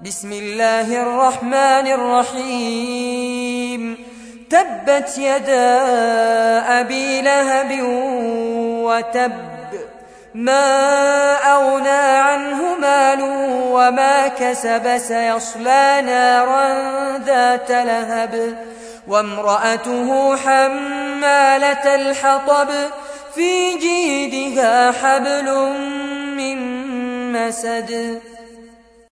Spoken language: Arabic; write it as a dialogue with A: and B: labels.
A: بسم الله الرحمن الرحيم تبت يدا أبي لهب وتب ما أغنى عنه ماله وما كسب سيصلى نارا ذات لهب وامرأته حمالة الحطب في جيدها حبل من مسد